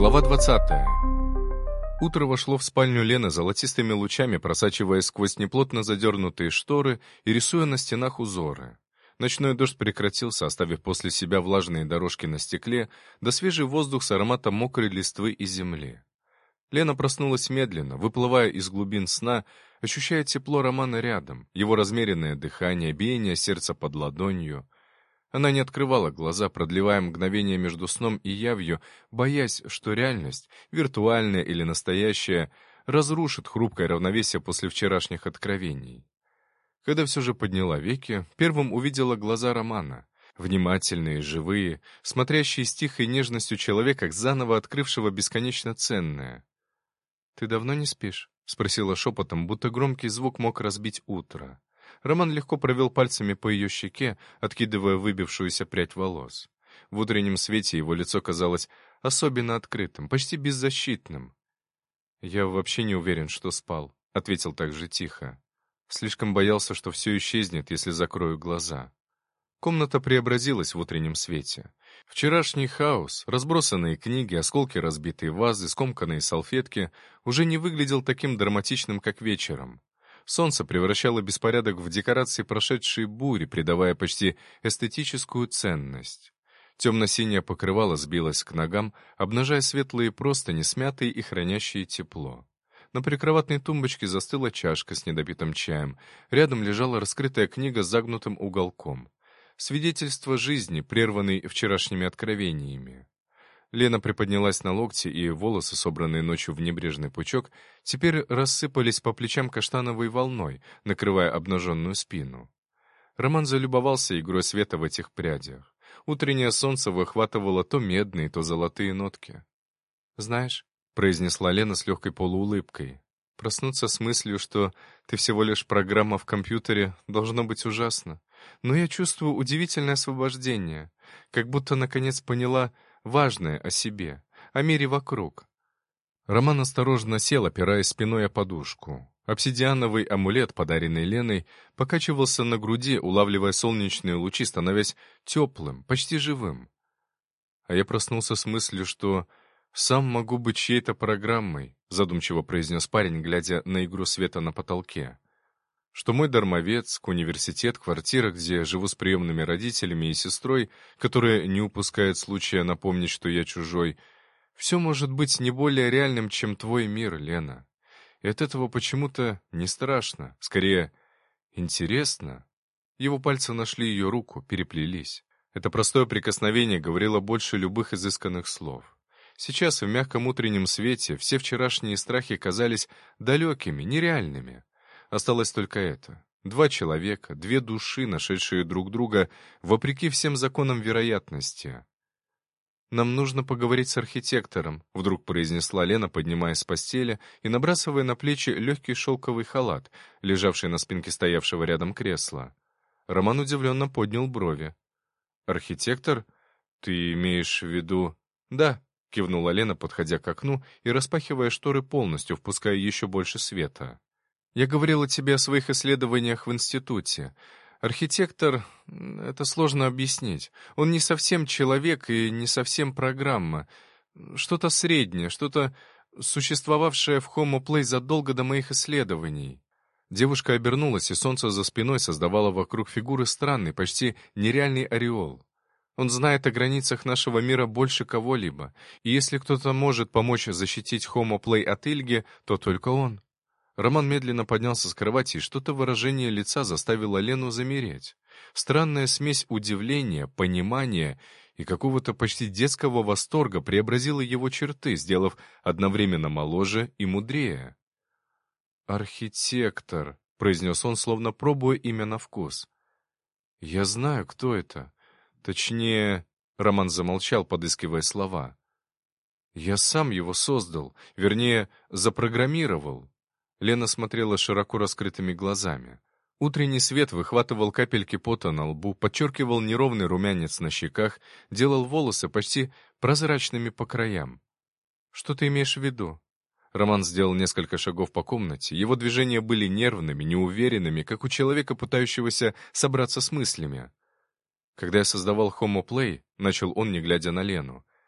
Глава 20. Утро вошло в спальню Лены золотистыми лучами, просачиваясь сквозь неплотно задернутые шторы и рисуя на стенах узоры. Ночной дождь прекратился, оставив после себя влажные дорожки на стекле, да свежий воздух с ароматом мокрой листвы и земли. Лена проснулась медленно, выплывая из глубин сна, ощущая тепло Романа рядом, его размеренное дыхание, биение сердца под ладонью. Она не открывала глаза, продлевая мгновение между сном и явью, боясь, что реальность, виртуальная или настоящая, разрушит хрупкое равновесие после вчерашних откровений. Когда все же подняла веки, первым увидела глаза Романа, внимательные, живые, смотрящие с тихой нежностью человека, заново открывшего бесконечно ценное. «Ты давно не спишь?» — спросила шепотом, будто громкий звук мог разбить утро. Роман легко провел пальцами по ее щеке, откидывая выбившуюся прядь волос. В утреннем свете его лицо казалось особенно открытым, почти беззащитным. «Я вообще не уверен, что спал», — ответил так же тихо. Слишком боялся, что все исчезнет, если закрою глаза. Комната преобразилась в утреннем свете. Вчерашний хаос, разбросанные книги, осколки разбитой вазы, скомканные салфетки, уже не выглядел таким драматичным, как вечером. Солнце превращало беспорядок в декорации прошедшей бури, придавая почти эстетическую ценность. Темно-синее покрывало сбилось к ногам, обнажая светлые простыни, смятые и хранящие тепло. На прикроватной тумбочке застыла чашка с недопитым чаем. Рядом лежала раскрытая книга с загнутым уголком. Свидетельство жизни, прерванной вчерашними откровениями. Лена приподнялась на локти, и волосы, собранные ночью в небрежный пучок, теперь рассыпались по плечам каштановой волной, накрывая обнаженную спину. Роман залюбовался игрой света в этих прядях. Утреннее солнце выхватывало то медные, то золотые нотки. «Знаешь», — произнесла Лена с легкой полуулыбкой, «проснуться с мыслью, что ты всего лишь программа в компьютере, должно быть ужасно. Но я чувствую удивительное освобождение, как будто наконец поняла важное о себе, о мире вокруг». Роман осторожно сел, опираясь спиной о подушку. Обсидиановый амулет, подаренный Леной, покачивался на груди, улавливая солнечные лучи, становясь теплым, почти живым. А я проснулся с мыслью, что сам могу быть чьей-то программой, задумчиво произнес парень, глядя на игру света на потолке. Что мой Дармовецк, университет, квартира, где живу с приемными родителями и сестрой, которая не упускает случая напомнить, что я чужой, все может быть не более реальным, чем твой мир, Лена. И от этого почему-то не страшно, скорее, интересно. Его пальцы нашли ее руку, переплелись. Это простое прикосновение говорило больше любых изысканных слов. Сейчас в мягком утреннем свете все вчерашние страхи казались далекими, нереальными. Осталось только это. Два человека, две души, нашедшие друг друга, вопреки всем законам вероятности. «Нам нужно поговорить с архитектором», — вдруг произнесла Лена, поднимаясь с постели и набрасывая на плечи легкий шелковый халат, лежавший на спинке стоявшего рядом кресла. Роман удивленно поднял брови. «Архитектор? Ты имеешь в виду...» «Да», — кивнула Лена, подходя к окну и распахивая шторы полностью, впуская еще больше света. «Я говорила тебе о своих исследованиях в институте. Архитектор — это сложно объяснить. Он не совсем человек и не совсем программа. Что-то среднее, что-то существовавшее в Homo Play задолго до моих исследований». Девушка обернулась, и солнце за спиной создавало вокруг фигуры странный, почти нереальный ореол. Он знает о границах нашего мира больше кого-либо, и если кто-то может помочь защитить Homo Play от Ильги, то только он. Роман медленно поднялся с кровати, и что-то выражение лица заставило Лену замереть. Странная смесь удивления, понимания и какого-то почти детского восторга преобразила его черты, сделав одновременно моложе и мудрее. «Архитектор», — произнес он, словно пробуя имя на вкус. «Я знаю, кто это. Точнее...» — Роман замолчал, подыскивая слова. «Я сам его создал, вернее, запрограммировал». Лена смотрела широко раскрытыми глазами. Утренний свет выхватывал капельки пота на лбу, подчеркивал неровный румянец на щеках, делал волосы почти прозрачными по краям. «Что ты имеешь в виду?» Роман сделал несколько шагов по комнате. Его движения были нервными, неуверенными, как у человека, пытающегося собраться с мыслями. «Когда я создавал Homo Play», — начал он, не глядя на Лену,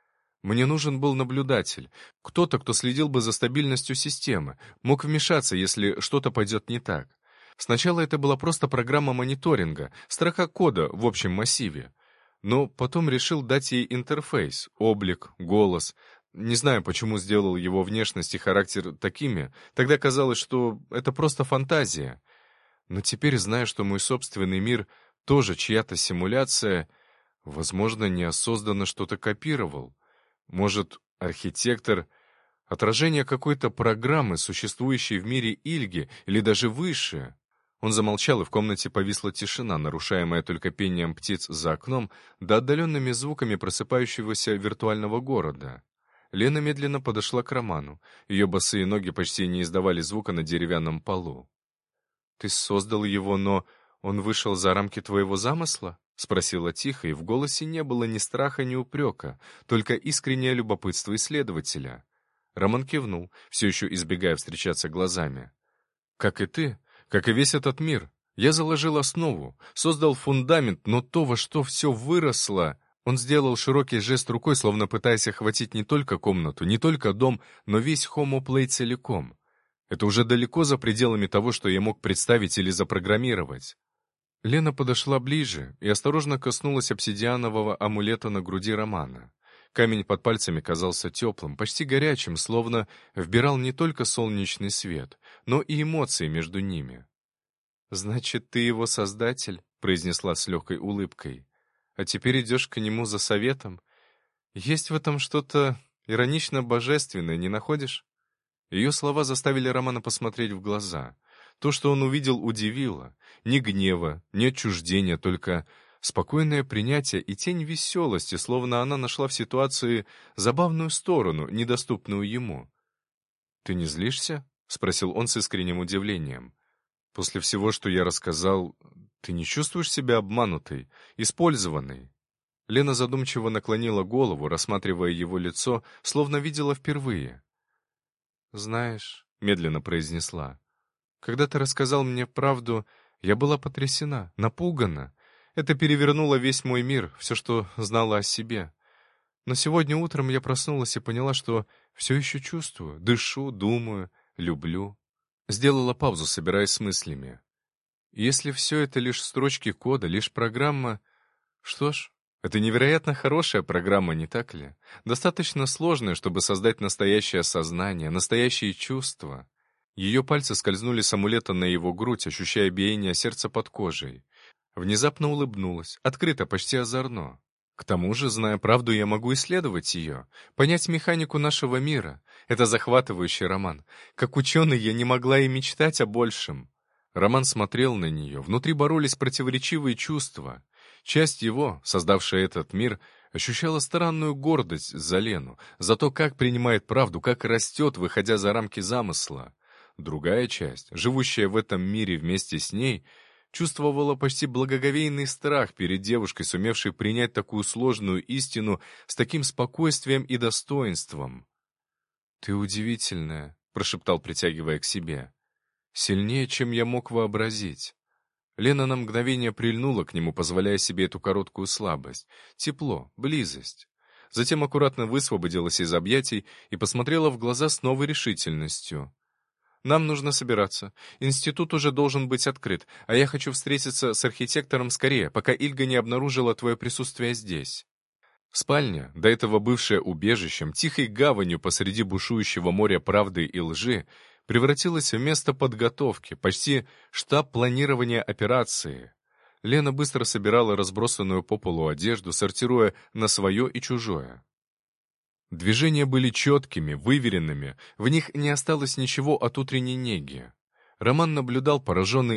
Мне нужен был наблюдатель, кто-то, кто следил бы за стабильностью системы, мог вмешаться, если что-то пойдет не так. Сначала это была просто программа мониторинга, строка кода в общем массиве. Но потом решил дать ей интерфейс, облик, голос. Не знаю, почему сделал его внешность и характер такими. Тогда казалось, что это просто фантазия. Но теперь, зная, что мой собственный мир тоже чья-то симуляция, возможно, неосознанно что-то копировал. Может, архитектор — отражение какой-то программы, существующей в мире Ильги, или даже выше? Он замолчал, и в комнате повисла тишина, нарушаемая только пением птиц за окном да отдаленными звуками просыпающегося виртуального города. Лена медленно подошла к Роману. Ее босые ноги почти не издавали звука на деревянном полу. «Ты создал его, но он вышел за рамки твоего замысла?» — спросила тихо, и в голосе не было ни страха, ни упрека, только искреннее любопытство исследователя. Роман кивнул, все еще избегая встречаться глазами. «Как и ты, как и весь этот мир, я заложил основу, создал фундамент, но то, во что все выросло...» Он сделал широкий жест рукой, словно пытаясь охватить не только комнату, не только дом, но весь Homo Play целиком. Это уже далеко за пределами того, что я мог представить или запрограммировать. Лена подошла ближе и осторожно коснулась обсидианового амулета на груди Романа. Камень под пальцами казался теплым, почти горячим, словно вбирал не только солнечный свет, но и эмоции между ними. «Значит, ты его создатель?» — произнесла с легкой улыбкой. «А теперь идешь к нему за советом? Есть в этом что-то иронично божественное, не находишь?» Ее слова заставили Романа посмотреть в глаза. То, что он увидел, удивило. Ни гнева, ни отчуждения, только спокойное принятие и тень веселости, словно она нашла в ситуации забавную сторону, недоступную ему. «Ты не злишься?» — спросил он с искренним удивлением. «После всего, что я рассказал, ты не чувствуешь себя обманутой, использованной?» Лена задумчиво наклонила голову, рассматривая его лицо, словно видела впервые. «Знаешь», — медленно произнесла, — «когда ты рассказал мне правду, я была потрясена, напугана. Это перевернуло весь мой мир, все, что знала о себе. Но сегодня утром я проснулась и поняла, что все еще чувствую, дышу, думаю, люблю». Сделала паузу, собираясь с мыслями. «Если все это лишь строчки кода, лишь программа, что ж, это невероятно хорошая программа, не так ли? Достаточно сложная, чтобы создать настоящее сознание, настоящие чувства». Ее пальцы скользнули с амулета на его грудь, ощущая биение сердца под кожей. Внезапно улыбнулась, открыто, почти озорно. «К тому же, зная правду, я могу исследовать ее, понять механику нашего мира. Это захватывающий роман. Как ученый я не могла и мечтать о большем». Роман смотрел на нее, внутри боролись противоречивые чувства. Часть его, создавшая этот мир, ощущала странную гордость за Лену, за то, как принимает правду, как растет, выходя за рамки замысла. Другая часть, живущая в этом мире вместе с ней, чувствовала почти благоговейный страх перед девушкой, сумевшей принять такую сложную истину с таким спокойствием и достоинством. «Ты удивительная», — прошептал, притягивая к себе. «Сильнее, чем я мог вообразить». Лена на мгновение прильнула к нему, позволяя себе эту короткую слабость. Тепло, близость. Затем аккуратно высвободилась из объятий и посмотрела в глаза с новой решительностью. «Нам нужно собираться. Институт уже должен быть открыт, а я хочу встретиться с архитектором скорее, пока Ильга не обнаружила твое присутствие здесь». Спальня, до этого бывшая убежищем, тихой гаванью посреди бушующего моря правды и лжи, превратилась в место подготовки, почти штаб планирования операции. Лена быстро собирала разбросанную по полу одежду, сортируя на свое и чужое. Движения были четкими, выверенными, в них не осталось ничего от утренней неги. Роман наблюдал пораженный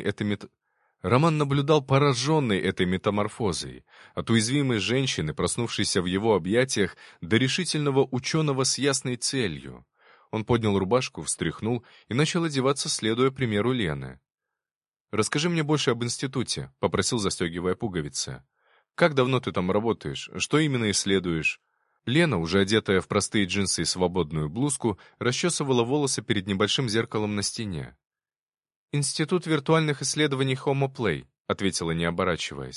этой метаморфозой, от уязвимой женщины, проснувшейся в его объятиях, до решительного ученого с ясной целью. Он поднял рубашку, встряхнул и начал одеваться, следуя примеру Лены. «Расскажи мне больше об институте», — попросил, застегивая пуговицы. «Как давно ты там работаешь? Что именно исследуешь?» Лена, уже одетая в простые джинсы и свободную блузку, расчесывала волосы перед небольшим зеркалом на стене. «Институт виртуальных исследований Homo Play», — ответила, не оборачиваясь.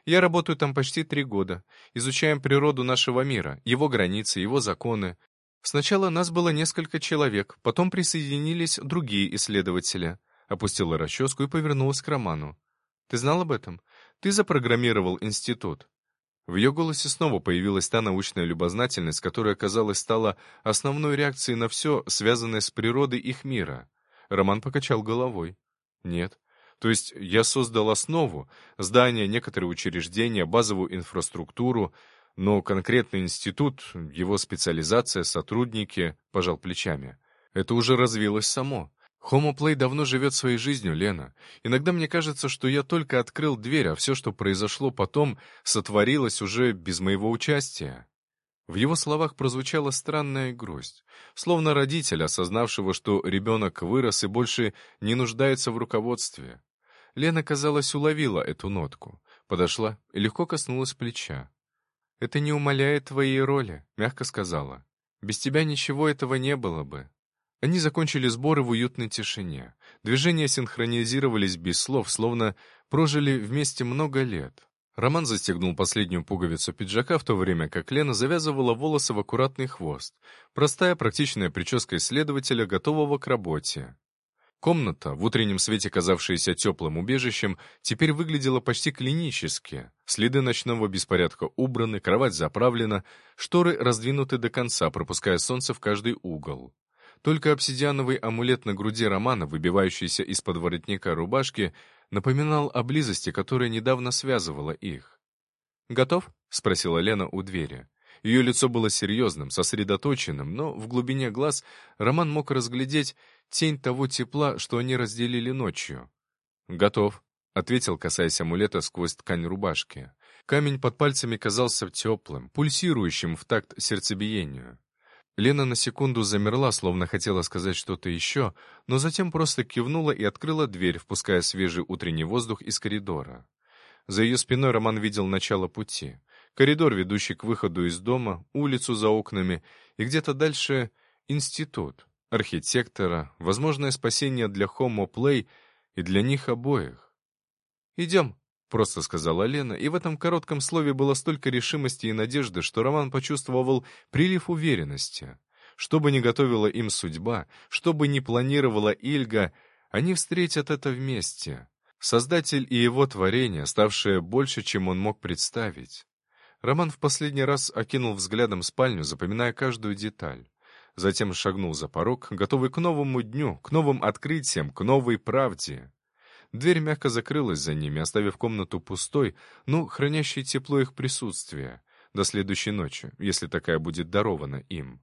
Я работаю там почти 3 года. Изучаем природу нашего мира, его границы, его законы. Сначала нас было несколько человек, потом присоединились другие исследователи. Опустила расческу и повернулась к Роману. Ты знал об этом? Ты запрограммировал институт. В ее голосе снова появилась та научная любознательность, которая, казалось, стала основной реакцией на все, связанное с природой их мира. Роман покачал головой. Нет. То есть я создал основу, здание, некоторые учреждения, базовую инфраструктуру, но конкретный институт, его специализация, сотрудники, пожал плечами. Это уже развилось само. Homo Play давно живет своей жизнью, Лена. Иногда мне кажется, что я только открыл дверь, а все, что произошло потом, сотворилось уже без моего участия. В его словах прозвучала странная грусть, словно родитель, осознавшего, что ребенок вырос и больше не нуждается в руководстве. Лена, казалось, уловила эту нотку, подошла и легко коснулась плеча. «Это не умаляет твоей роли», — мягко сказала. «Без тебя ничего этого не было бы». Они закончили сборы в уютной тишине. Движения синхронизировались без слов, словно прожили вместе много лет. Роман застегнул последнюю пуговицу пиджака, в то время как Лена завязывала волосы в аккуратный хвост. Простая, практичная прическа исследователя, готового к работе. Комната, в утреннем свете казавшаяся теплым убежищем, теперь выглядела почти клинически. Следы ночного беспорядка убраны, кровать заправлена, шторы раздвинуты до конца, пропуская солнце в каждый угол. Только обсидиановый амулет на груди Романа, выбивающийся из-под воротника рубашки, напоминал о близости, которая недавно связывала их. «Готов?» — спросила Лена у двери. Ее лицо было серьезным, сосредоточенным, но в глубине глаз Роман мог разглядеть тень того тепла, что они разделили ночью. «Готов», — ответил, касаясь амулета сквозь ткань рубашки. Камень под пальцами казался теплым, пульсирующим в такт сердцебиению. Лена на секунду замерла, словно хотела сказать что-то еще, но затем просто кивнула и открыла дверь, впуская свежий утренний воздух из коридора. За ее спиной Роман видел начало пути. Коридор, ведущий к выходу из дома, улицу за окнами, и где-то дальше институт, архитектора, возможное спасение для Homo Play и для них обоих. «Идем», — просто сказала Лена, и в этом коротком слове было столько решимости и надежды, что Роман почувствовал прилив уверенности. Что бы ни готовила им судьба, что бы ни планировала Ильга, они встретят это вместе. Создатель и его творение, ставшее больше, чем он мог представить. Роман в последний раз окинул взглядом спальню, запоминая каждую деталь. Затем шагнул за порог, готовый к новому дню, к новым открытиям, к новой правде. Дверь мягко закрылась за ними, оставив комнату пустой, но хранящей тепло их присутствия, до следующей ночи, если такая будет дарована им.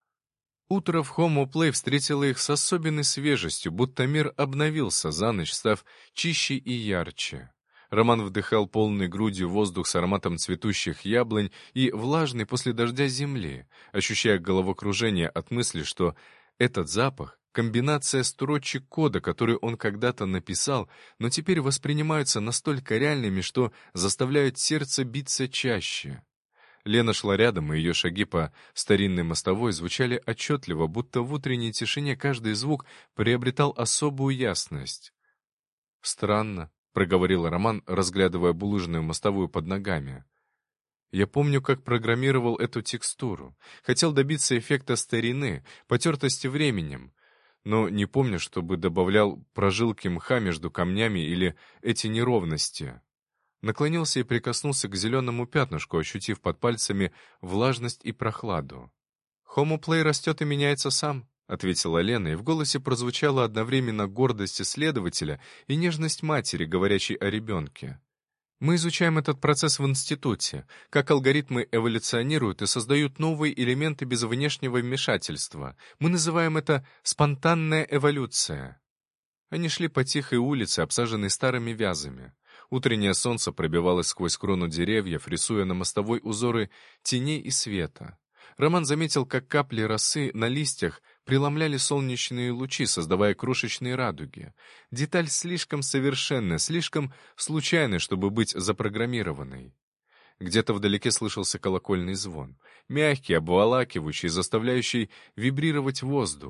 Утро в Homo Play встретило их с особенной свежестью, будто мир обновился за ночь, став чище и ярче. Роман вдыхал полной грудью воздух с ароматом цветущих яблонь и влажной после дождя земли, ощущая головокружение от мысли, что этот запах — комбинация строчек кода, который он когда-то написал, но теперь воспринимаются настолько реальными, что заставляют сердце биться чаще. Лена шла рядом, и ее шаги по старинной мостовой звучали отчетливо, будто в утренней тишине каждый звук приобретал особую ясность. «Странно», — проговорил Роман, разглядывая булыжную мостовую под ногами. «Я помню, как программировал эту текстуру. Хотел добиться эффекта старины, потертости временем, но не помню, чтобы добавлял прожилки мха между камнями или эти неровности». Наклонился и прикоснулся к зеленому пятнышку, ощутив под пальцами влажность и прохладу. «Homo Play растет и меняется сам», — ответила Лена, и в голосе прозвучала одновременно гордость исследователя и нежность матери, говорящей о ребенке. «Мы изучаем этот процесс в институте, как алгоритмы эволюционируют и создают новые элементы без внешнего вмешательства. Мы называем это спонтанная эволюция». Они шли по тихой улице, обсаженной старыми вязами. Утреннее солнце пробивалось сквозь крону деревьев, рисуя на мостовой узоры теней и света. Роман заметил, как капли росы на листьях преломляли солнечные лучи, создавая крошечные радуги. Деталь слишком совершенная, слишком случайная, чтобы быть запрограммированной. Где-то вдалеке слышался колокольный звон, мягкий, обволакивающий, заставляющий вибрировать воздух.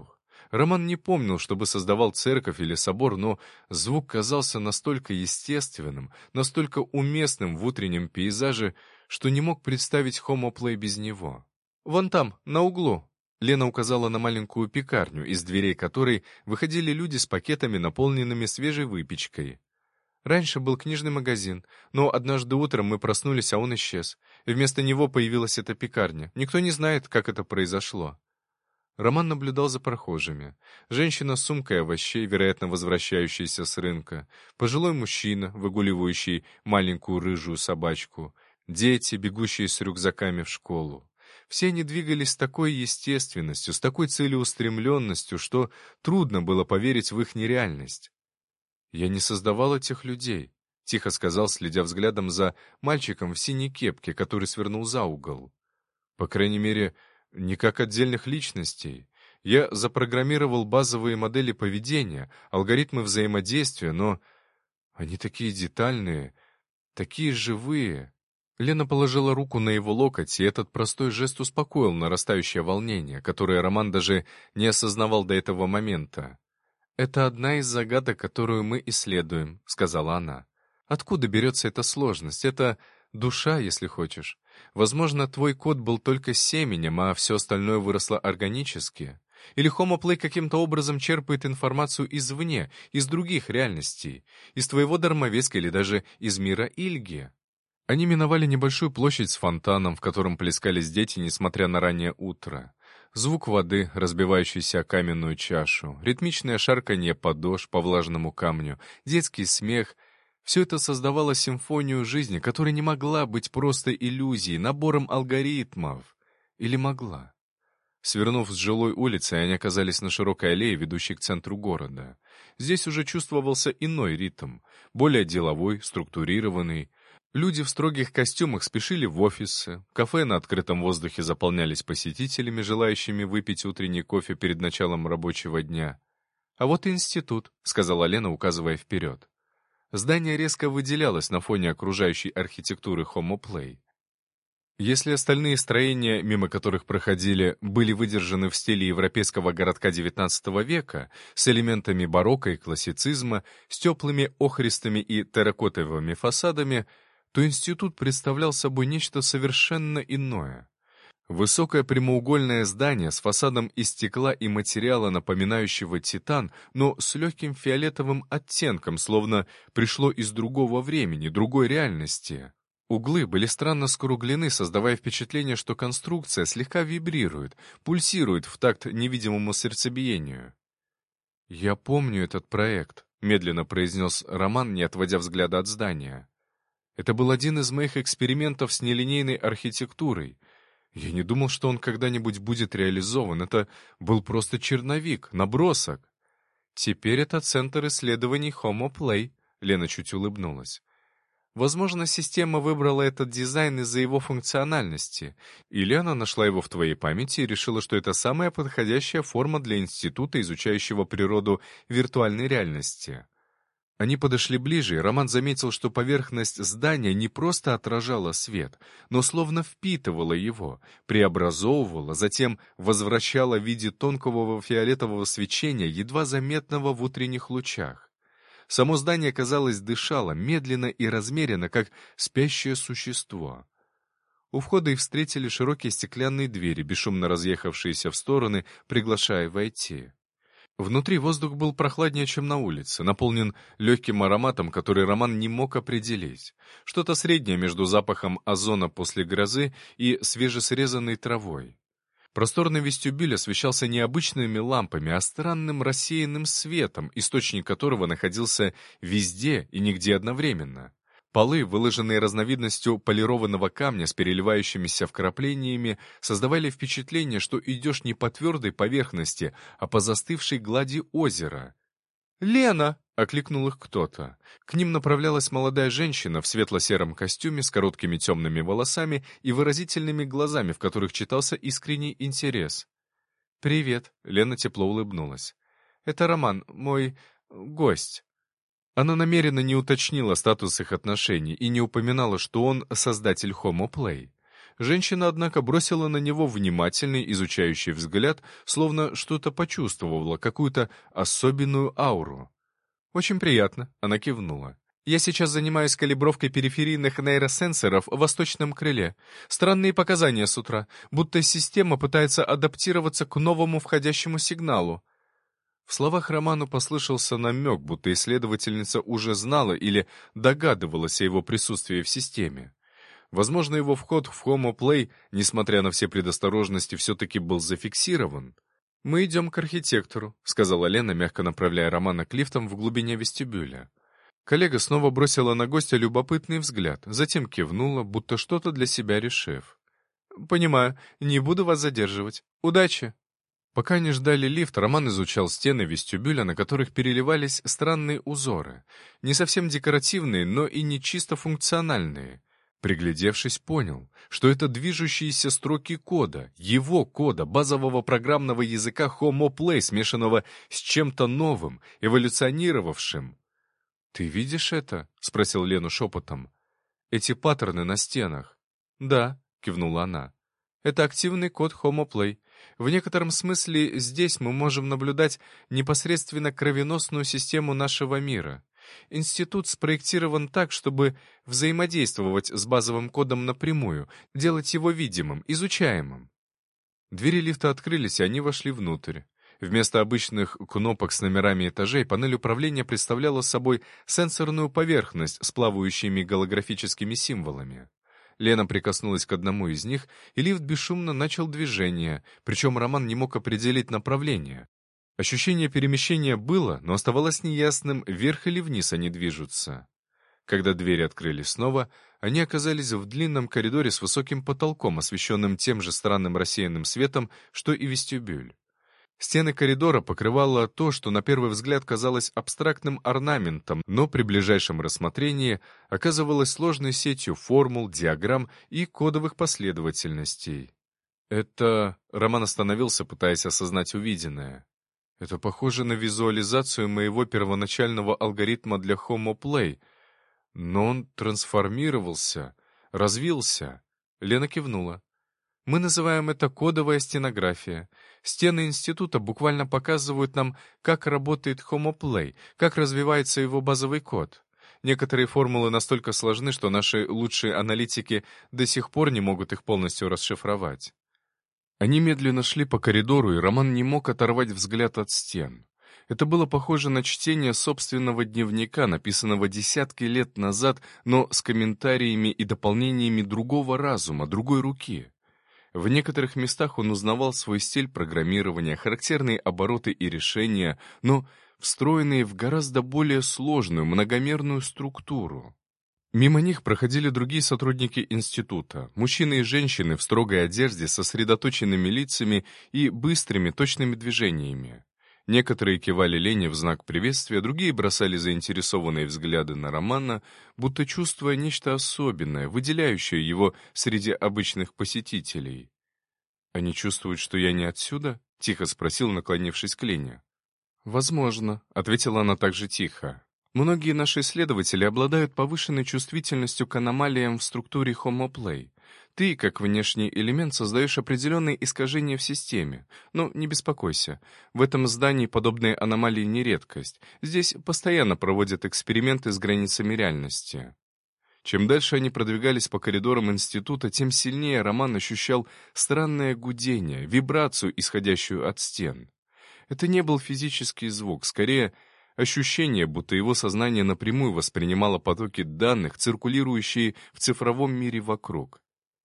Роман не помнил, чтобы создавал церковь или собор, но звук казался настолько естественным, настолько уместным в утреннем пейзаже, что не мог представить хомоплей без него. «Вон там, на углу», — Лена указала на маленькую пекарню, из дверей которой выходили люди с пакетами, наполненными свежей выпечкой. Раньше был книжный магазин, но однажды утром мы проснулись, а он исчез. И вместо него появилась эта пекарня. Никто не знает, как это произошло. Роман наблюдал за прохожими. Женщина с сумкой овощей, вероятно, возвращающаяся с рынка. Пожилой мужчина, выгуливающий маленькую рыжую собачку. Дети, бегущие с рюкзаками в школу. Все они двигались с такой естественностью, с такой целеустремленностью, что трудно было поверить в их нереальность. «Я не создавал этих людей», — тихо сказал, следя взглядом за мальчиком в синей кепке, который свернул за угол. «По крайней мере, не как отдельных личностей. Я запрограммировал базовые модели поведения, алгоритмы взаимодействия, но они такие детальные, такие живые». Лена положила руку на его локоть, и этот простой жест успокоил нарастающее волнение, которое Роман даже не осознавал до этого момента. «Это одна из загадок, которую мы исследуем», — сказала она. «Откуда берется эта сложность? Это душа, если хочешь. Возможно, твой код был только семенем, а все остальное выросло органически. Или хомоплей каким-то образом черпает информацию извне, из других реальностей, из твоего Дармовеска или даже из мира Ильги». Они миновали небольшую площадь с фонтаном, в котором плескались дети, несмотря на раннее утро. Звук воды, разбивающийся о каменную чашу, ритмичное шарканье подошв по влажному камню, детский смех — все это создавало симфонию жизни, которая не могла быть просто иллюзией, набором алгоритмов. Или могла? Свернув с жилой улицы, они оказались на широкой аллее, ведущей к центру города. Здесь уже чувствовался иной ритм, более деловой, структурированный. Люди в строгих костюмах спешили в офисы, кафе на открытом воздухе заполнялись посетителями, желающими выпить утренний кофе перед началом рабочего дня. «А вот и институт», — сказала Лена, указывая вперед. Здание резко выделялось на фоне окружающей архитектуры хомоплей. Если остальные строения, мимо которых проходили, были выдержаны в стиле европейского городка XIX века, с элементами барокко и классицизма, с теплыми охристыми и терракотовыми фасадами, то институт представлял собой нечто совершенно иное. Высокое прямоугольное здание с фасадом из стекла и материала, напоминающего титан, но с легким фиолетовым оттенком, словно пришло из другого времени, другой реальности. Углы были странно скруглены, создавая впечатление, что конструкция слегка вибрирует, пульсирует в такт невидимому сердцебиению. «Я помню этот проект», — медленно произнес Роман, не отводя взгляда от здания. «Это был один из моих экспериментов с нелинейной архитектурой. Я не думал, что он когда-нибудь будет реализован. Это был просто черновик, набросок. Теперь это центр исследований хомоплей», — Лена чуть улыбнулась. «Возможно, система выбрала этот дизайн из-за его функциональности, или она нашла его в твоей памяти и решила, что это самая подходящая форма для института, изучающего природу виртуальной реальности». Они подошли ближе, и Роман заметил, что поверхность здания не просто отражала свет, но словно впитывала его, преобразовывала, затем возвращала в виде тонкого фиолетового свечения, едва заметного в утренних лучах. Само здание, казалось, дышало медленно и размеренно, как спящее существо. У входа их встретили широкие стеклянные двери, бесшумно разъехавшиеся в стороны, приглашая войти. Внутри воздух был прохладнее, чем на улице, наполнен легким ароматом, который Роман не мог определить. Что-то среднее между запахом озона после грозы и свежесрезанной травой. Просторный вестибюль освещался не обычными лампами, а странным рассеянным светом, источник которого находился везде и нигде одновременно. Полы, выложенные разновидностью полированного камня с переливающимися вкраплениями, создавали впечатление, что идешь не по твердой поверхности, а по застывшей глади озера. «Лена!» — окликнул их кто-то. К ним направлялась молодая женщина в светло-сером костюме с короткими темными волосами и выразительными глазами, в которых читался искренний интерес. «Привет!» — Лена тепло улыбнулась. «Это Роман, мой гость». Она намеренно не уточнила статус их отношений и не упоминала, что он создатель хомоплей. Женщина, однако, бросила на него внимательный, изучающий взгляд, словно что-то почувствовала, какую-то особенную ауру. «Очень приятно», — она кивнула. «Я сейчас занимаюсь калибровкой периферийных нейросенсоров в восточном крыле. Странные показания с утра, будто система пытается адаптироваться к новому входящему сигналу». В словах Роману послышался намек, будто исследовательница уже знала или догадывалась о его присутствии в системе. Возможно, его вход в Homo Play, несмотря на все предосторожности, все-таки был зафиксирован. «Мы идем к архитектору», — сказала Лена, мягко направляя Романа к лифтам в глубине вестибюля. Коллега снова бросила на гостя любопытный взгляд, затем кивнула, будто что-то для себя решив. «Понимаю, не буду вас задерживать. Удачи!» Пока они ждали лифт, Роман изучал стены вестибюля, на которых переливались странные узоры. Не совсем декоративные, но и не чисто функциональные. Приглядевшись, понял, что это движущиеся строки кода, его кода, базового программного языка Homo Play, смешанного с чем-то новым, эволюционировавшим. «Ты видишь это?» — спросил Лену шепотом. «Эти паттерны на стенах». «Да», — кивнула она. «Это активный код Homo Play. В некотором смысле здесь мы можем наблюдать непосредственно кровеносную систему нашего мира. Институт спроектирован так, чтобы взаимодействовать с базовым кодом напрямую, делать его видимым, изучаемым». Двери лифта открылись, и они вошли внутрь. Вместо обычных кнопок с номерами этажей панель управления представляла собой сенсорную поверхность с плавающими голографическими символами. Лена прикоснулась к одному из них, и лифт бесшумно начал движение, причем Роман не мог определить направление. Ощущение перемещения было, но оставалось неясным, вверх или вниз они движутся. Когда двери открылись снова, они оказались в длинном коридоре с высоким потолком, освещенным тем же странным рассеянным светом, что и вестибюль. Стены коридора покрывало то, что на первый взгляд казалось абстрактным орнаментом, но при ближайшем рассмотрении оказывалось сложной сетью формул, диаграмм и кодовых последовательностей. Это... Роман остановился, пытаясь осознать увиденное. Это похоже на визуализацию моего первоначального алгоритма для Homo Play. Но он трансформировался, развился. Лена кивнула. Мы называем это кодовая стенография. Стены института буквально показывают нам, как работает Homo Play, как развивается его базовый код. Некоторые формулы настолько сложны, что наши лучшие аналитики до сих пор не могут их полностью расшифровать. Они медленно шли по коридору, и Роман не мог оторвать взгляд от стен. Это было похоже на чтение собственного дневника, написанного десятки лет назад, но с комментариями и дополнениями другого разума, другой руки. В некоторых местах он узнавал свой стиль программирования, характерные обороты и решения, но встроенные в гораздо более сложную, многомерную структуру. Мимо них проходили другие сотрудники института, мужчины и женщины в строгой одежде, со сосредоточенными лицами и быстрыми, точными движениями. Некоторые кивали Лене в знак приветствия, другие бросали заинтересованные взгляды на Романа, будто чувствуя нечто особенное, выделяющее его среди обычных посетителей. «Они чувствуют, что я не отсюда?» — тихо спросил, наклонившись к Лене. «Возможно», — ответила она также тихо. «Многие наши исследователи обладают повышенной чувствительностью к аномалиям в структуре Homo Play. Ты, как внешний элемент, создаешь определенные искажения в системе. Но не беспокойся. В этом здании подобные аномалии не редкость. Здесь постоянно проводят эксперименты с границами реальности». Чем дальше они продвигались по коридорам института, тем сильнее Роман ощущал странное гудение, вибрацию, исходящую от стен. Это не был физический звук, скорее ощущение, будто его сознание напрямую воспринимало потоки данных, циркулирующие в цифровом мире вокруг.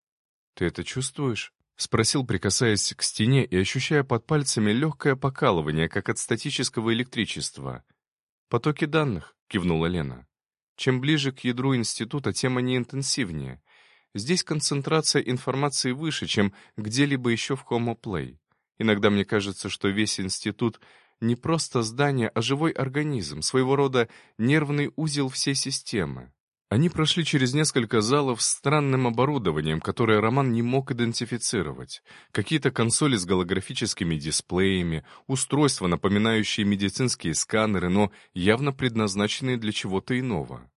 «Ты это чувствуешь?» — спросил, прикасаясь к стене и ощущая под пальцами легкое покалывание, как от статического электричества. «Потоки данных», — кивнула Лена. «Чем ближе к ядру института, тем они интенсивнее. Здесь концентрация информации выше, чем где-либо еще в Homo Play. Иногда мне кажется, что весь институт не просто здание, а живой организм, своего рода нервный узел всей системы». Они прошли через несколько залов с странным оборудованием, которое Роман не мог идентифицировать. Какие-то консоли с голографическими дисплеями, устройства, напоминающие медицинские сканеры, но явно предназначенные для чего-то иного.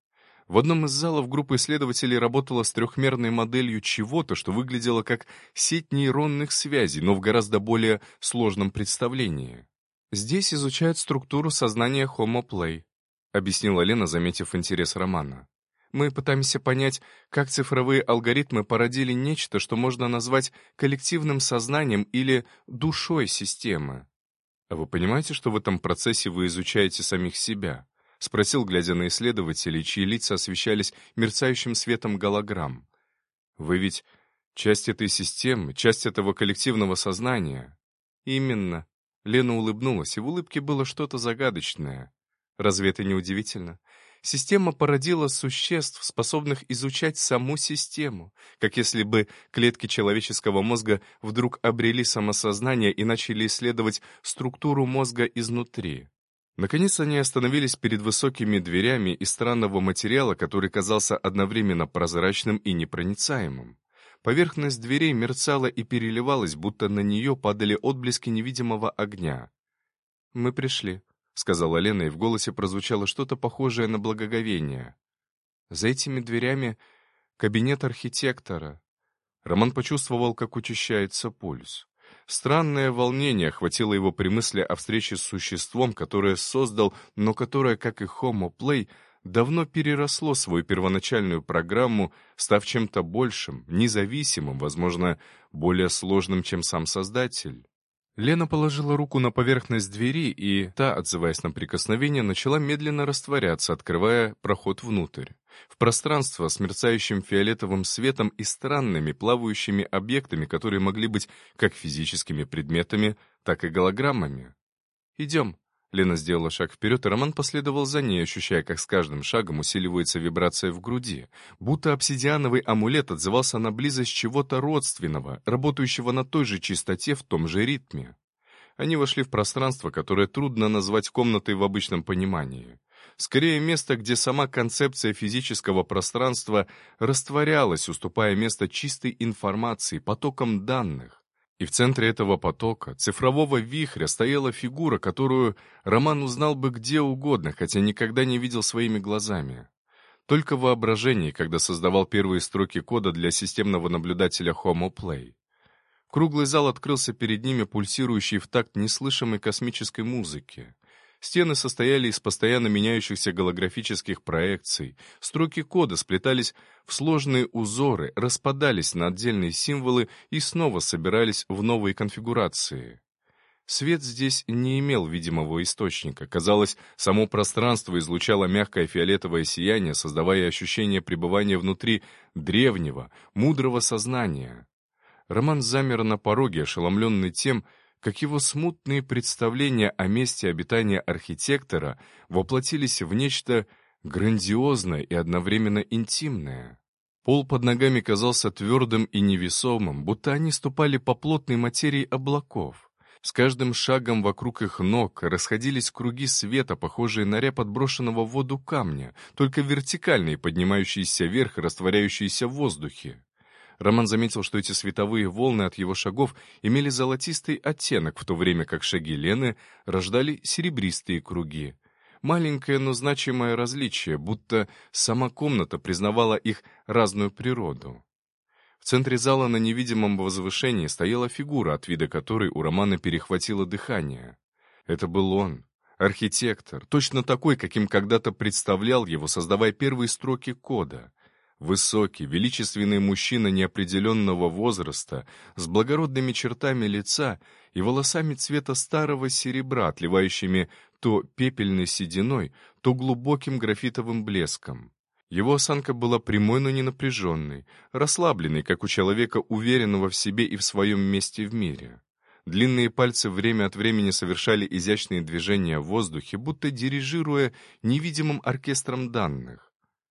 В одном из залов группа исследователей работала с трехмерной моделью чего-то, что выглядело как сеть нейронных связей, но в гораздо более сложном представлении. «Здесь изучают структуру сознания Homo Play», — объяснила Лена, заметив интерес Романа. «Мы пытаемся понять, как цифровые алгоритмы породили нечто, что можно назвать коллективным сознанием или душой системы». «А вы понимаете, что в этом процессе вы изучаете самих себя?» — спросил, глядя на исследователей, чьи лица освещались мерцающим светом голограмм. «Вы ведь часть этой системы, часть этого коллективного сознания». «Именно». Лена улыбнулась, и в улыбке было что-то загадочное. «Разве это не удивительно? Система породила существ, способных изучать саму систему, как если бы клетки человеческого мозга вдруг обрели самосознание и начали исследовать структуру мозга изнутри». Наконец они остановились перед высокими дверями из странного материала, который казался одновременно прозрачным и непроницаемым. Поверхность дверей мерцала и переливалась, будто на нее падали отблески невидимого огня. «Мы пришли», — сказала Лена, и в голосе прозвучало что-то похожее на благоговение. «За этими дверями кабинет архитектора». Роман почувствовал, как учащается пульс. Странное волнение охватило его при мысли о встрече с существом, которое создал, но которое, как и Homo Play, давно переросло свою первоначальную программу, став чем-то большим, независимым, возможно, более сложным, чем сам Создатель. Лена положила руку на поверхность двери, и та, отзываясь на прикосновение, начала медленно растворяться, открывая проход внутрь. В пространство с мерцающим фиолетовым светом и странными плавающими объектами, которые могли быть как физическими предметами, так и голограммами. «Идем». Лена сделала шаг вперед, и Роман последовал за ней, ощущая, как с каждым шагом усиливается вибрация в груди, будто обсидиановый амулет отзывался на близость чего-то родственного, работающего на той же частоте в том же ритме. Они вошли в пространство, которое трудно назвать комнатой в обычном понимании. Скорее, место, где сама концепция физического пространства растворялась, уступая место чистой информации, потокам данных. И в центре этого потока, цифрового вихря, стояла фигура, которую Роман узнал бы где угодно, хотя никогда не видел своими глазами. Только в воображении, когда создавал первые строки кода для системного наблюдателя Homo Play. Круглый зал открылся перед ними, пульсирующий в такт неслышимой космической музыки. Стены состояли из постоянно меняющихся голографических проекций, строки кода сплетались в сложные узоры, распадались на отдельные символы и снова собирались в новые конфигурации. Свет здесь не имел видимого источника. Казалось, само пространство излучало мягкое фиолетовое сияние, создавая ощущение пребывания внутри древнего, мудрого сознания. Роман замер на пороге, ошеломленный тем, как его смутные представления о месте обитания архитектора воплотились в нечто грандиозное и одновременно интимное. Пол под ногами казался твердым и невесомым, будто они ступали по плотной материи облаков. С каждым шагом вокруг их ног расходились круги света, похожие на рябь отброшенного в воду камня, только вертикальные, поднимающиеся вверх и растворяющиеся в воздухе. Роман заметил, что эти световые волны от его шагов имели золотистый оттенок, в то время как шаги Лены рождали серебристые круги. Маленькое, но значимое различие, будто сама комната признавала их разную природу. В центре зала на невидимом возвышении стояла фигура, от вида которой у Романа перехватило дыхание. Это был он, архитектор, точно такой, каким когда-то представлял его, создавая первые строки кода. Высокий, величественный мужчина неопределенного возраста, с благородными чертами лица и волосами цвета старого серебра, отливающими то пепельной сединой, то глубоким графитовым блеском. Его осанка была прямой, но не напряженной, расслабленной, как у человека, уверенного в себе и в своем месте в мире. Длинные пальцы время от времени совершали изящные движения в воздухе, будто дирижируя невидимым оркестром данных.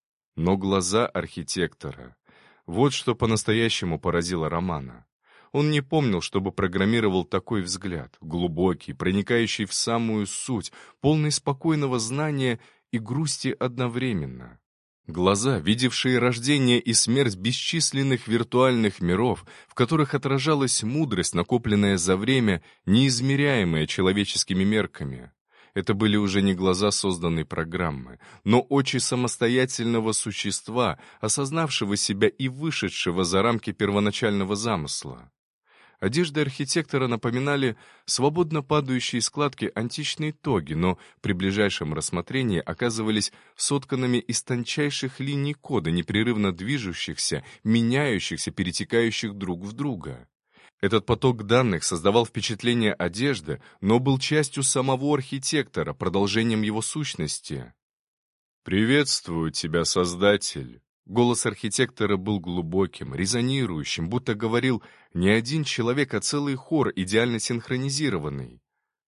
Но глаза архитектора — вот что по-настоящему поразило Романа. Он не помнил, чтобы программировал такой взгляд, глубокий, проникающий в самую суть, полный спокойного знания и грусти одновременно. Глаза, видевшие рождение и смерть бесчисленных виртуальных миров, в которых отражалась мудрость, накопленная за время, неизмеряемая человеческими мерками. Это были уже не глаза созданной программы, но очи самостоятельного существа, осознавшего себя и вышедшего за рамки первоначального замысла. Одежды архитектора напоминали свободно падающие складки античной тоги, но при ближайшем рассмотрении оказывались сотканными из тончайших линий кода, непрерывно движущихся, меняющихся, перетекающих друг в друга. Этот поток данных создавал впечатление одежды, но был частью самого архитектора, продолжением его сущности. «Приветствую тебя, Создатель!» Голос архитектора был глубоким, резонирующим, будто говорил не один человек, а целый хор, идеально синхронизированный.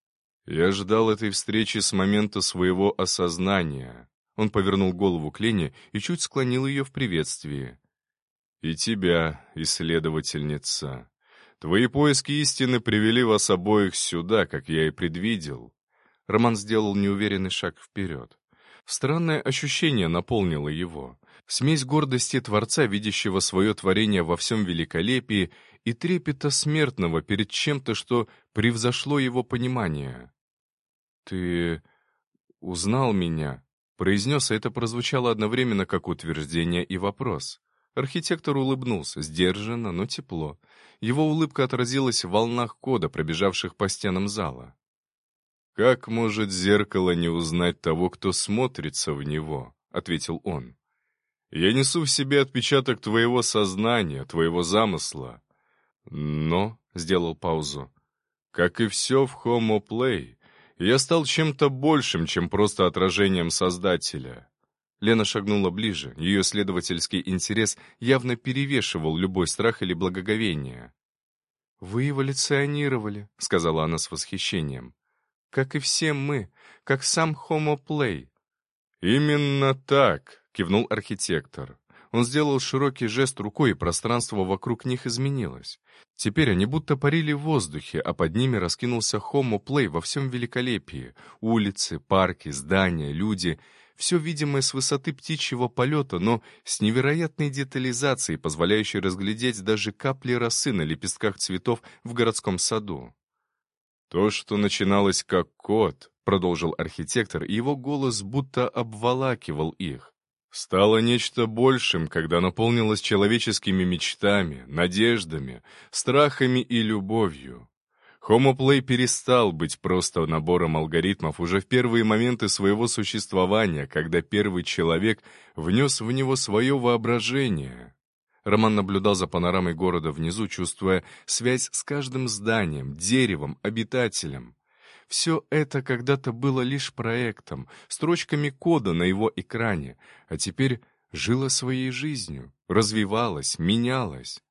«Я ждал этой встречи с момента своего осознания». Он повернул голову к Лене и чуть склонил ее в приветствии. «И тебя, исследовательница. Твои поиски истины привели вас обоих сюда, как я и предвидел». Роман сделал неуверенный шаг вперед. Странное ощущение наполнило его. Смесь гордости Творца, видящего свое творение во всем великолепии, и трепета смертного перед чем-то, что превзошло его понимание. «Ты узнал меня?» — произнес, а это прозвучало одновременно как утверждение и вопрос. Архитектор улыбнулся, сдержанно, но тепло. Его улыбка отразилась в волнах кода, пробежавших по стенам зала. «Как может зеркало не узнать того, кто смотрится в него?» — ответил он. «Я несу в себе отпечаток твоего сознания, твоего замысла. Но, — сделал паузу, — как и все в Homo Play, я стал чем-то большим, чем просто отражением Создателя». Лена шагнула ближе, ее следовательский интерес явно перевешивал любой страх или благоговение. «Вы эволюционировали», — сказала она с восхищением. «Как и все мы, как сам Homo Play». «Именно так», — кивнул архитектор. Он сделал широкий жест рукой, и пространство вокруг них изменилось. Теперь они будто парили в воздухе, а под ними раскинулся Homo Play во всем великолепии. Улицы, парки, здания, люди — все видимое с высоты птичьего полета, но с невероятной детализацией, позволяющей разглядеть даже капли росы на лепестках цветов в городском саду. «То, что начиналось как код», — продолжил архитектор, и его голос будто обволакивал их, «стало нечто большим, когда наполнилось человеческими мечтами, надеждами, страхами и любовью. Homo Play перестал быть просто набором алгоритмов уже в первые моменты своего существования, когда первый человек внес в него свое воображение». Роман наблюдал за панорамой города внизу, чувствуя связь с каждым зданием, деревом, обитателем. Все это когда-то было лишь проектом, строчками кода на его экране, а теперь жило своей жизнью, развивалось, менялось.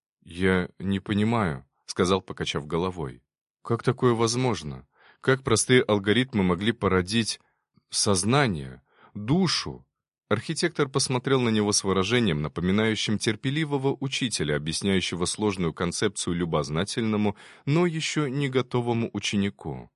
«Я не понимаю», — сказал, покачав головой. «Как такое возможно? Как простые алгоритмы могли породить сознание, душу?» Архитектор посмотрел на него с выражением, напоминающим терпеливого учителя, объясняющего сложную концепцию любознательному, но еще не готовому ученику.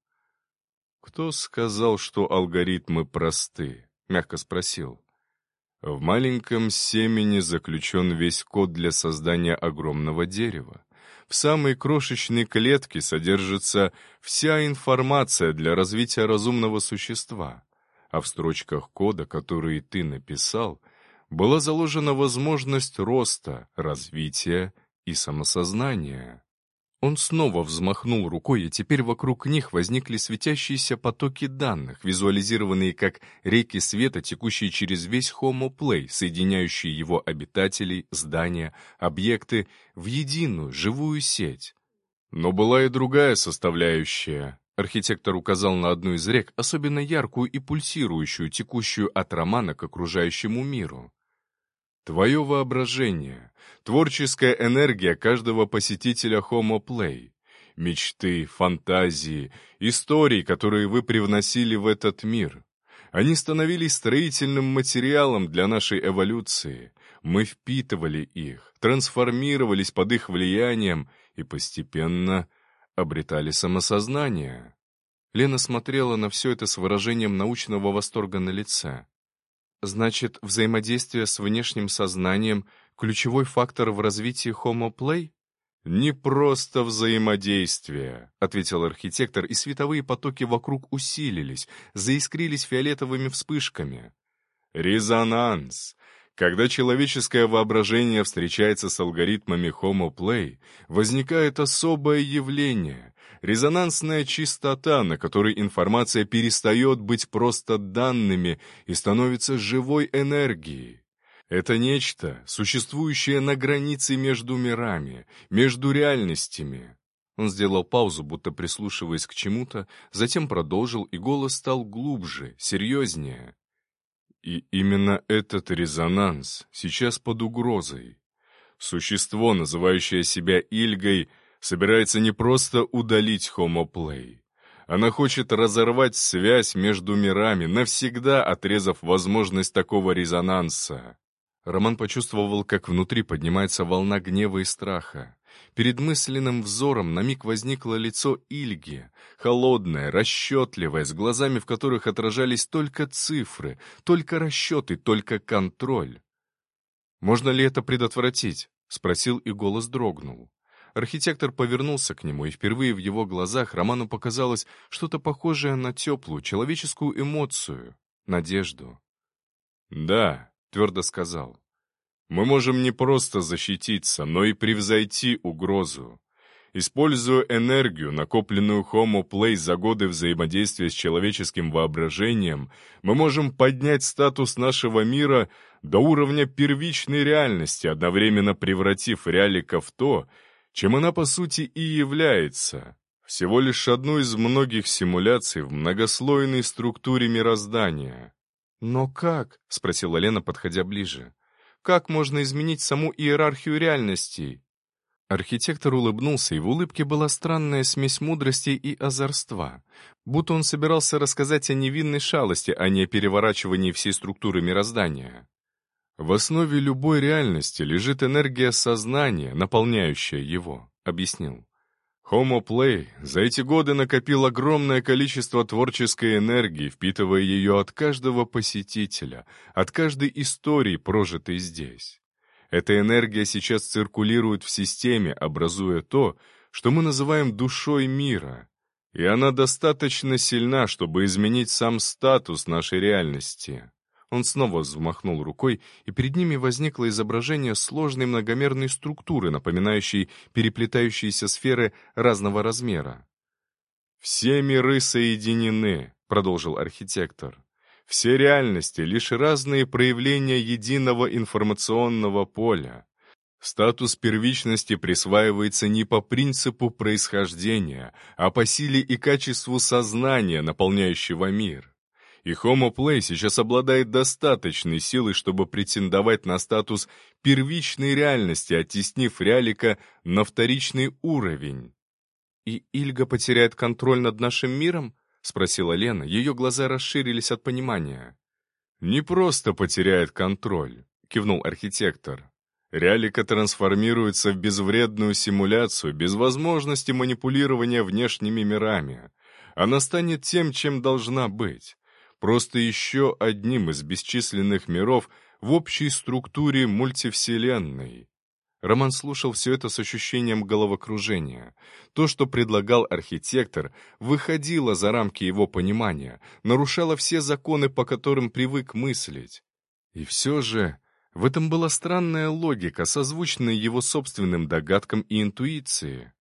«Кто сказал, что алгоритмы просты?» — мягко спросил. «В маленьком семени заключен весь код для создания огромного дерева. В самой крошечной клетке содержится вся информация для развития разумного существа. А в строчках кода, которые ты написал, была заложена возможность роста, развития и самосознания». Он снова взмахнул рукой, и теперь вокруг них возникли светящиеся потоки данных, визуализированные как реки света, текущие через весь Homo Play, соединяющие его обитателей, здания, объекты в единую живую сеть. Но была и другая составляющая. Архитектор указал на одну из рек, особенно яркую и пульсирующую, текущую от романа к окружающему миру. Твое воображение, творческая энергия каждого посетителя Homo Play, мечты, фантазии, истории, которые вы привносили в этот мир. Они становились строительным материалом для нашей эволюции. Мы впитывали их, трансформировались под их влиянием и постепенно обретали самосознание. Лена смотрела на все это с выражением научного восторга на лице. «Значит, взаимодействие с внешним сознанием — ключевой фактор в развитии Homo Play?» «Не просто взаимодействие», — ответил архитектор, и световые потоки вокруг усилились, заискрились фиолетовыми вспышками. «Резонанс. Когда человеческое воображение встречается с алгоритмами Homo Play, возникает особое явление — резонансная частота, на которой информация перестает быть просто данными и становится живой энергией. Это нечто, существующее на границе между мирами, между реальностями». Он сделал паузу, будто прислушиваясь к чему-то, затем продолжил, и голос стал глубже, серьезнее. И именно этот резонанс сейчас под угрозой. Существо, называющее себя Ильгой, собирается не просто удалить Homo Play. Она хочет разорвать связь между мирами, навсегда отрезав возможность такого резонанса. Роман почувствовал, как внутри поднимается волна гнева и страха. Перед мысленным взором на миг возникло лицо Ильги, холодное, расчетливое, с глазами, в которых отражались только цифры, только расчеты, только контроль. «Можно ли это предотвратить?» — спросил, и голос дрогнул. Архитектор повернулся к нему, и впервые в его глазах Роману показалось что-то похожее на теплую, человеческую эмоцию, надежду. «Да», — твердо сказал. «Мы можем не просто защититься, но и превзойти угрозу. Используя энергию, накопленную Homo Play за годы взаимодействия с человеческим воображением, мы можем поднять статус нашего мира до уровня первичной реальности, одновременно превратив Реалика в то, чем она по сути и является, всего лишь одну из многих симуляций в многослойной структуре мироздания». «Но как?» — спросила Лена, подходя ближе. «Как можно изменить саму иерархию реальностей?» Архитектор улыбнулся, и в улыбке была странная смесь мудрости и озорства, будто он собирался рассказать о невинной шалости, а не о переворачивании всей структуры мироздания. «В основе любой реальности лежит энергия сознания, наполняющая его», — объяснил. Homo Play за эти годы накопил огромное количество творческой энергии, впитывая ее от каждого посетителя, от каждой истории, прожитой здесь. Эта энергия сейчас циркулирует в системе, образуя то, что мы называем душой мира, и она достаточно сильна, чтобы изменить сам статус нашей реальности. Он снова взмахнул рукой, и перед ними возникло изображение сложной многомерной структуры, напоминающей переплетающиеся сферы разного размера. «Все миры соединены», — продолжил архитектор. «Все реальности — лишь разные проявления единого информационного поля. Статус первичности присваивается не по принципу происхождения, а по силе и качеству сознания, наполняющего мир. И Homo Play сейчас обладает достаточной силой, чтобы претендовать на статус первичной реальности, оттеснив Реалика на вторичный уровень». «И Ильга потеряет контроль над нашим миром?» — спросила Лена. Ее глаза расширились от понимания. «Не просто потеряет контроль», — кивнул архитектор. «Реалика трансформируется в безвредную симуляцию, без возможности манипулирования внешними мирами. Она станет тем, чем должна быть. Просто еще одним из бесчисленных миров в общей структуре мультивселенной». Роман слушал все это с ощущением головокружения. То, что предлагал архитектор, выходило за рамки его понимания, нарушало все законы, по которым привык мыслить. И все же в этом была странная логика, созвучная его собственным догадкам и интуиции.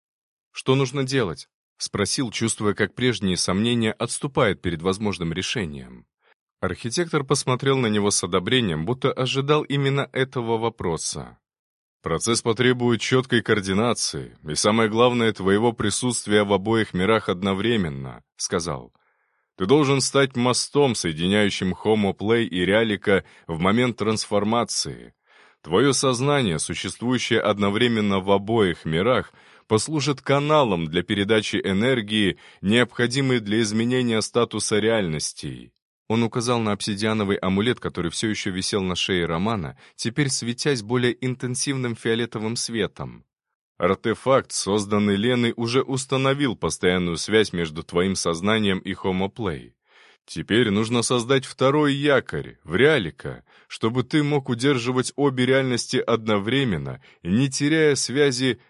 «Что нужно делать?» — спросил, чувствуя, как прежние сомнения отступают перед возможным решением. Архитектор посмотрел на него с одобрением, будто ожидал именно этого вопроса. «Процесс потребует четкой координации, и самое главное, твоего присутствия в обоих мирах одновременно», — сказал. «Ты должен стать мостом, соединяющим Homo Play и Реалика в момент трансформации. Твое сознание, существующее одновременно в обоих мирах, послужит каналом для передачи энергии, необходимой для изменения статуса реальностей». Он указал на обсидиановый амулет, который все еще висел на шее Романа, теперь светясь более интенсивным фиолетовым светом. «Артефакт, созданный Леной, уже установил постоянную связь между твоим сознанием и Homo Play. Теперь нужно создать второй якорь, в Реалика, чтобы ты мог удерживать обе реальности одновременно, не теряя связи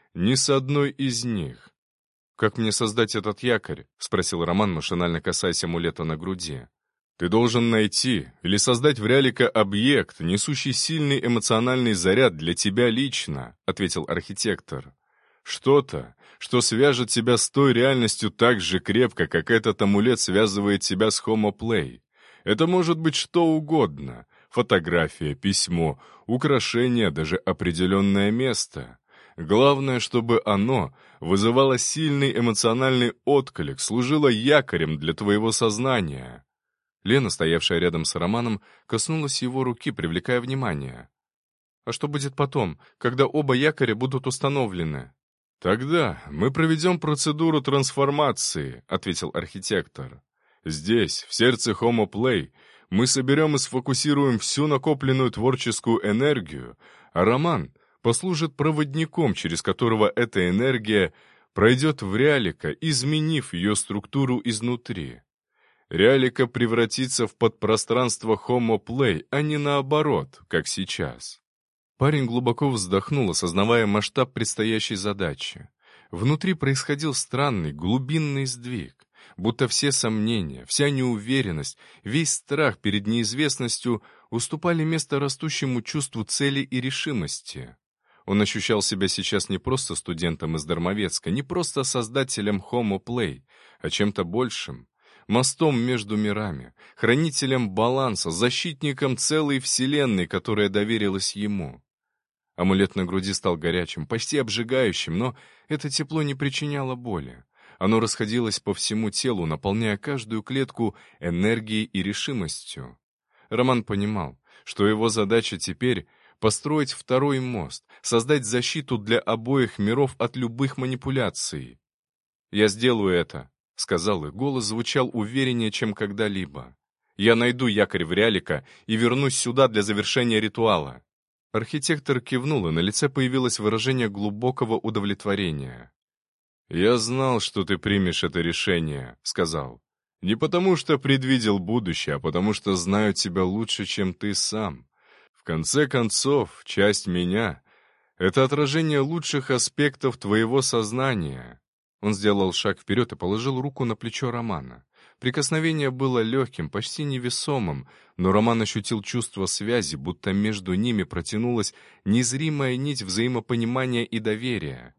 Ни с одной из них. «Как мне создать этот якорь?» — спросил Роман, машинально касаясь амулета на груди. «Ты должен найти или создать в Реалика объект, несущий сильный эмоциональный заряд для тебя лично», — ответил архитектор. «Что-то, что свяжет тебя с той реальностью так же крепко, как этот амулет связывает тебя с Homo Play. Это может быть что угодно — фотография, письмо, украшение, даже определенное место. Главное, чтобы оно вызывало сильный эмоциональный отклик, служило якорем для твоего сознания». Лена, стоявшая рядом с Романом, коснулась его руки, привлекая внимание. «А что будет потом, когда оба якоря будут установлены?» «Тогда мы проведем процедуру трансформации», — ответил архитектор. «Здесь, в сердце Homo Play, мы соберем и сфокусируем всю накопленную творческую энергию, а Роман послужит проводником, через которого эта энергия пройдет в Реалика, изменив ее структуру изнутри. Реалика превратится в подпространство Homo Play, а не наоборот, как сейчас». Парень глубоко вздохнул, осознавая масштаб предстоящей задачи. Внутри происходил странный, глубинный сдвиг, будто все сомнения, вся неуверенность, весь страх перед неизвестностью уступали место растущему чувству цели и решимости. Он ощущал себя сейчас не просто студентом из Дармовецка, не просто создателем Homo Play, а чем-то большим. Мостом между мирами, хранителем баланса, защитником целой вселенной, которая доверилась ему. Амулет на груди стал горячим, почти обжигающим, но это тепло не причиняло боли. Оно расходилось по всему телу, наполняя каждую клетку энергией и решимостью. Роман понимал, что его задача теперь — построить второй мост, создать защиту для обоих миров от любых манипуляций. «Я сделаю это», — сказал, и голос звучал увереннее, чем когда-либо. «Я найду якорь в Реалика и вернусь сюда для завершения ритуала». Архитектор кивнул, и на лице появилось выражение глубокого удовлетворения. «Я знал, что ты примешь это решение», — сказал. «Не потому что предвидел будущее, а потому что знаю тебя лучше, чем ты сам. В конце концов, часть меня — это отражение лучших аспектов твоего сознания». Он сделал шаг вперед и положил руку на плечо Романа. Прикосновение было легким, почти невесомым, но Роман ощутил чувство связи, будто между ними протянулась незримая нить взаимопонимания и доверия.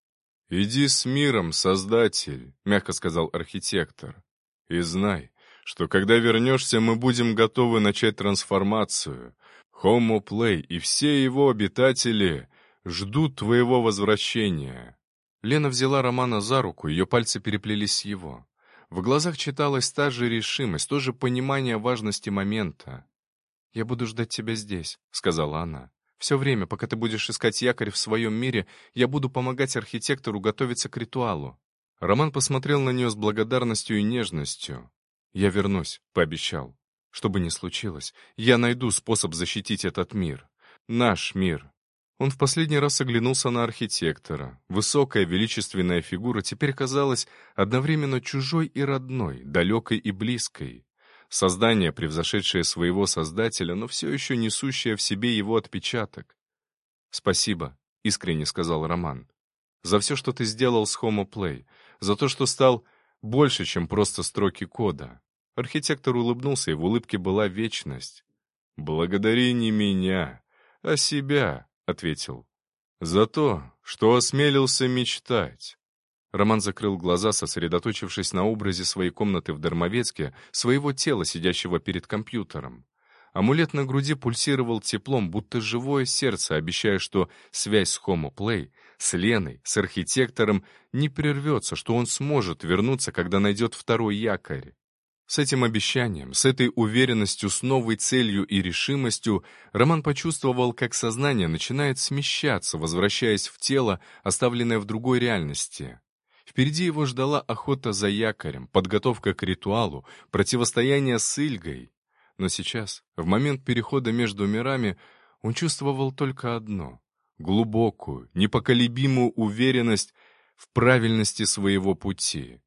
«Иди с миром, Создатель», — мягко сказал архитектор. «И знай, что когда вернешься, мы будем готовы начать трансформацию. Homo Play и все его обитатели ждут твоего возвращения». Лена взяла Романа за руку, ее пальцы переплелись с его. В глазах читалась та же решимость, то же понимание важности момента. «Я буду ждать тебя здесь», — сказала она. «Все время, пока ты будешь искать якорь в своем мире, я буду помогать архитектору готовиться к ритуалу». Роман посмотрел на нее с благодарностью и нежностью. «Я вернусь», — пообещал. «Что бы ни случилось, я найду способ защитить этот мир. Наш мир». Он в последний раз оглянулся на архитектора. Высокая, величественная фигура теперь казалась одновременно чужой и родной, далекой и близкой. Создание, превзошедшее своего создателя, но все еще несущее в себе его отпечаток. «Спасибо», — искренне сказал Роман, — «за все, что ты сделал с Homo Play, за то, что стал больше, чем просто строки кода». Архитектор улыбнулся, и в улыбке была вечность. «Благодари не меня, а себя», — ответил. «За то, что осмелился мечтать». Роман закрыл глаза, сосредоточившись на образе своей комнаты в Дармовецке, своего тела, сидящего перед компьютером. Амулет на груди пульсировал теплом, будто живое сердце, обещая, что связь с Homo Play, с Леной, с архитектором не прервется, что он сможет вернуться, когда найдет второй якорь. С этим обещанием, с этой уверенностью, с новой целью и решимостью Роман почувствовал, как сознание начинает смещаться, возвращаясь в тело, оставленное в другой реальности. Впереди его ждала охота за якорем, подготовка к ритуалу, противостояние с Ильгой. Но сейчас, в момент перехода между мирами, он чувствовал только одно — глубокую, непоколебимую уверенность в правильности своего пути.